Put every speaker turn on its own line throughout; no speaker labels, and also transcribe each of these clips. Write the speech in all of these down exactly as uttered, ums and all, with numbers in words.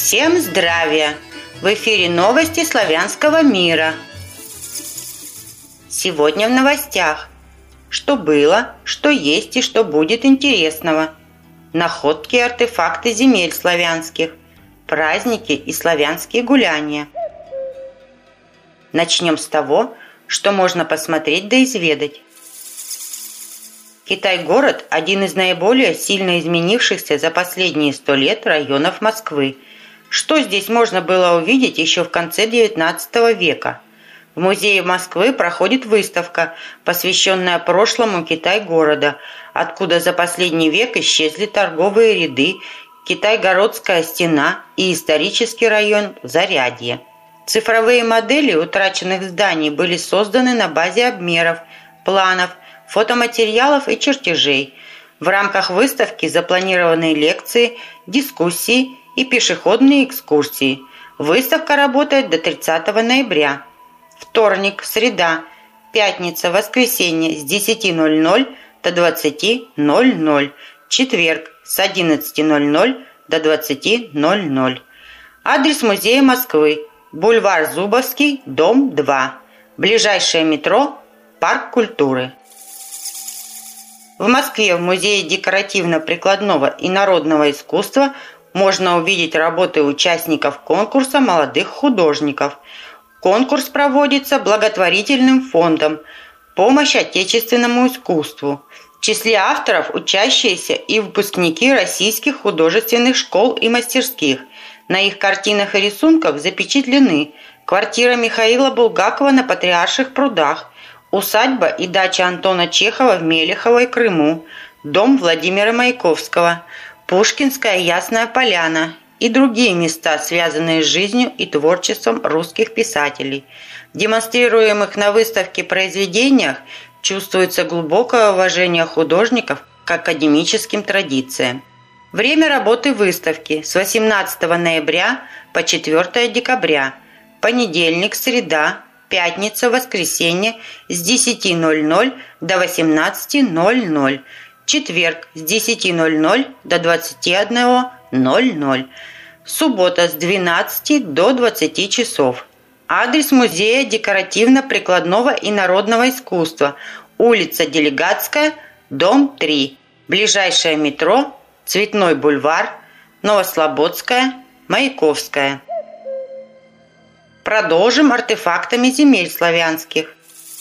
Всем здравия! В эфире новости славянского мира. Сегодня в новостях. Что было, что есть и что будет интересного. Находки и артефакты земель славянских. Праздники и славянские гуляния. Начнем с того, что можно посмотреть да изведать. Китай-город – один из наиболее сильно изменившихся за последние сто лет районов Москвы. Что здесь можно было увидеть еще в конце девятнадцатого века? В музее Москвы проходит выставка, посвященная прошлому Китай-города, откуда за последний век исчезли торговые ряды, Китай-городская стена и исторический район Зарядье. Цифровые модели утраченных зданий были созданы на базе обмеров, планов, фотоматериалов и чертежей. В рамках выставки запланированы лекции, дискуссии и пешеходные экскурсии. Выставка работает до тридцатого ноября. Вторник, среда, пятница, воскресенье с десяти ноль-ноль до двадцати ноль-ноль. Четверг с одиннадцати ноль-ноль до двадцати ноль-ноль. Адрес музея Москвы. Бульвар Зубовский, дом два. Ближайшее метро – Парк культуры. В Москве в Музее декоративно-прикладного и народного искусства можно увидеть работы участников конкурса молодых художников. Конкурс проводится благотворительным фондом «Помощь отечественному искусству». В числе авторов учащиеся и выпускники российских художественных школ и мастерских. На их картинах и рисунках запечатлены квартира Михаила Булгакова на Патриарших прудах, усадьба и дача Антона Чехова в Мелехово и Крыму, дом Владимира Маяковского, Пушкинская Ясная Поляна и другие места, связанные с жизнью и творчеством русских писателей. В демонстрируемых на выставке произведениях чувствуется глубокое уважение художников к академическим традициям. Время работы выставки с восемнадцатого ноября по четвёртого декабря. Понедельник, среда, пятница, воскресенье с десяти ноль-ноль до восемнадцати ноль-ноль. Четверг с десяти ноль-ноль до двадцати одного ноль-ноль. Суббота с двенадцати до двадцати часов. Адрес музея декоративно-прикладного и народного искусства. Улица Делегатская, дом три. Ближайшее метро Цветной бульвар, Новослободская, Маяковская. Продолжим артефактами земель славянских.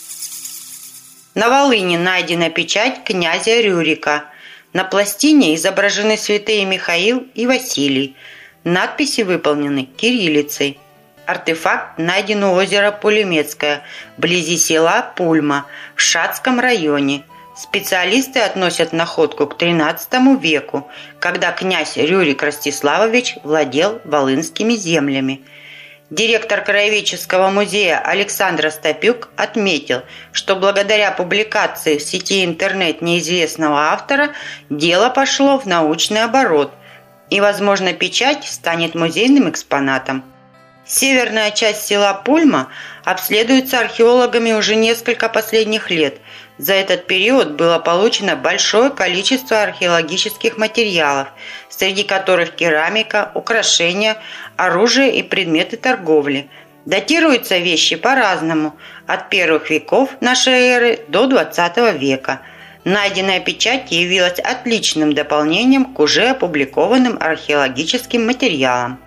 На Волыни найдена печать князя Рюрика. На пластине изображены святые Михаил и Василий. Надписи выполнены кириллицей. Артефакт найден у озера Пулемецкое, вблизи села Пульма, в Шацком районе. Специалисты относят находку к тринадцатому веку, когда князь Рюрик Ростиславович владел волынскими землями. Директор Краеведческого музея Александр Остапюк отметил, что благодаря публикации в сети интернет неизвестного автора дело пошло в научный оборот, и, возможно, печать станет музейным экспонатом. Северная часть села Пульма обследуется археологами уже несколько последних лет. За этот период было получено большое количество археологических материалов, среди которых керамика, украшения, оружие и предметы торговли. Датируются вещи по-разному, от первых веков нашей эры до двадцатого века. Найденная печать явилась отличным дополнением к уже опубликованным археологическим материалам.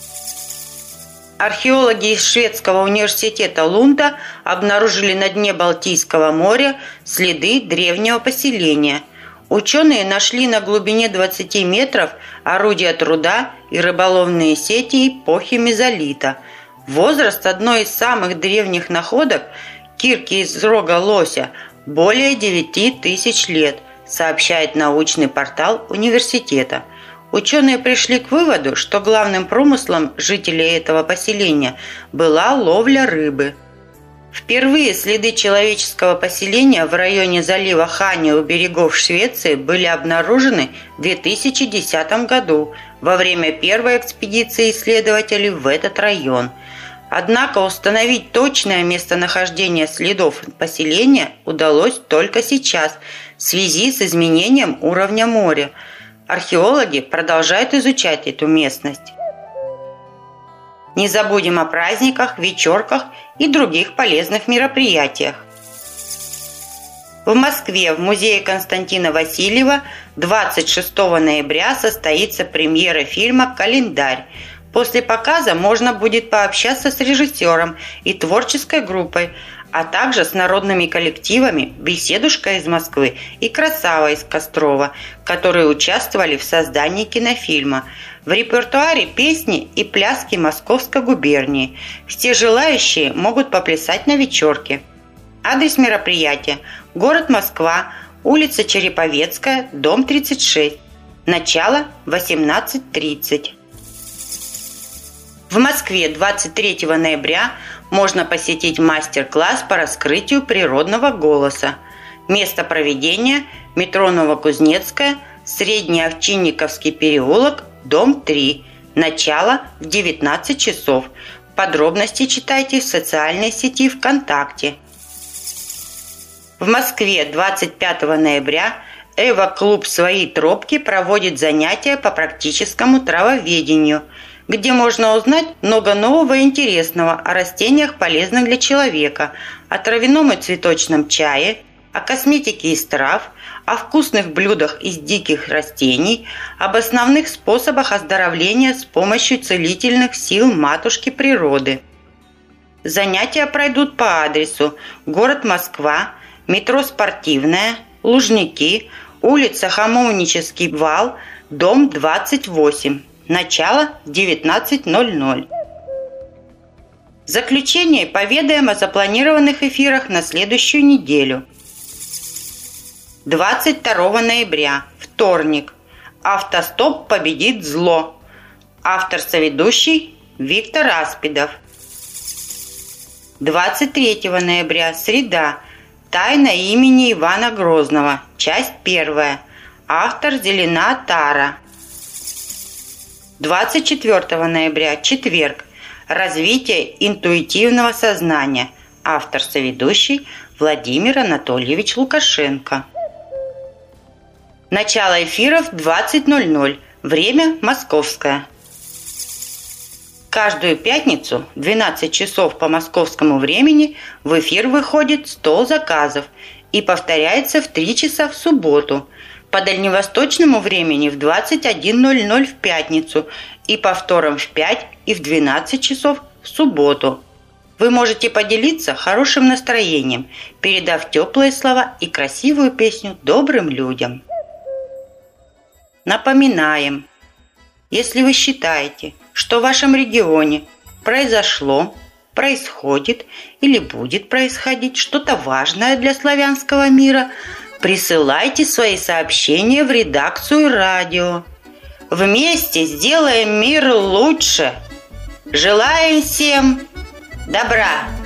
Археологи из шведского университета Лунда обнаружили на дне Балтийского моря следы древнего поселения. Ученые нашли на глубине двадцати метров орудия труда и рыболовные сети эпохи мезолита. Возраст одной из самых древних находок, кирки из рога лося, более девяти тысяч лет, сообщает научный портал университета. Ученые пришли к выводу, что главным промыслом жителей этого поселения была ловля рыбы. Впервые следы человеческого поселения в районе залива Хани у берегов Швеции были обнаружены в две тысячи десятом году во время первой экспедиции исследователей в этот район. Однако установить точное местонахождение следов поселения удалось только сейчас в связи с изменением уровня моря. Археологи продолжают изучать эту местность. Не забудем о праздниках, вечерках и других полезных мероприятиях. В Москве в музее Константина Васильева двадцать шестого ноября состоится премьера фильма «Календарь». После показа можно будет пообщаться с режиссером и творческой группой, а также с народными коллективами «Беседушка» из Москвы и «Красава» из Кострова, которые участвовали в создании кинофильма. В репертуаре песни и пляски Московской губернии. Все желающие могут поплясать на вечерке. Адрес мероприятия – город Москва, улица Череповецкая, дом тридцать шесть. Начало восемнадцать тридцать. В Москве двадцать третьего ноября можно посетить мастер-класс по раскрытию природного голоса. Место проведения – метро Новокузнецкая, Средний Овчинниковский переулок, дом три. Начало в девятнадцать часов. Подробности читайте в социальной сети ВКонтакте. В Москве двадцать пятого ноября Эва-клуб «Свои тропки» проводит занятия по практическому травоведению, где можно узнать много нового и интересного о растениях, полезных для человека, о травяном и цветочном чае, о косметике из трав, о вкусных блюдах из диких растений, об основных способах оздоровления с помощью целительных сил матушки природы. Занятия пройдут по адресу: город Москва, метро Спортивная, Лужники, улица Хамовнический вал, дом двадцать восемь. Начало в девятнадцать ноль ноль. В заключение поведаем о запланированных эфирах на следующую неделю. двадцать второго ноября, вторник. Автостоп победит зло. Автор-соведущий Виктор Аспидов. двадцать третьего ноября, среда. Тайна имени Ивана Грозного. Часть первая. Автор Зелена Тара. двадцать четвёртого ноября, четверг. Развитие интуитивного сознания. Автор-соведущий Владимир Анатольевич Лукашенко. Начало эфиров двадцать ноль ноль. Время московское. Каждую пятницу в двенадцать часов по московскому времени в эфир выходит «Стол заказов» и повторяется в три часа в субботу. По дальневосточному времени в двадцать один ноль ноль в пятницу и повтором в пять и в двенадцать часов в субботу. Вы можете поделиться хорошим настроением, передав теплые слова и красивую песню добрым людям. Напоминаем, если вы считаете, что в вашем регионе произошло, происходит или будет происходить что-то важное для славянского мира, присылайте свои сообщения в редакцию радио. Вместе сделаем мир лучше. Желаем всем добра!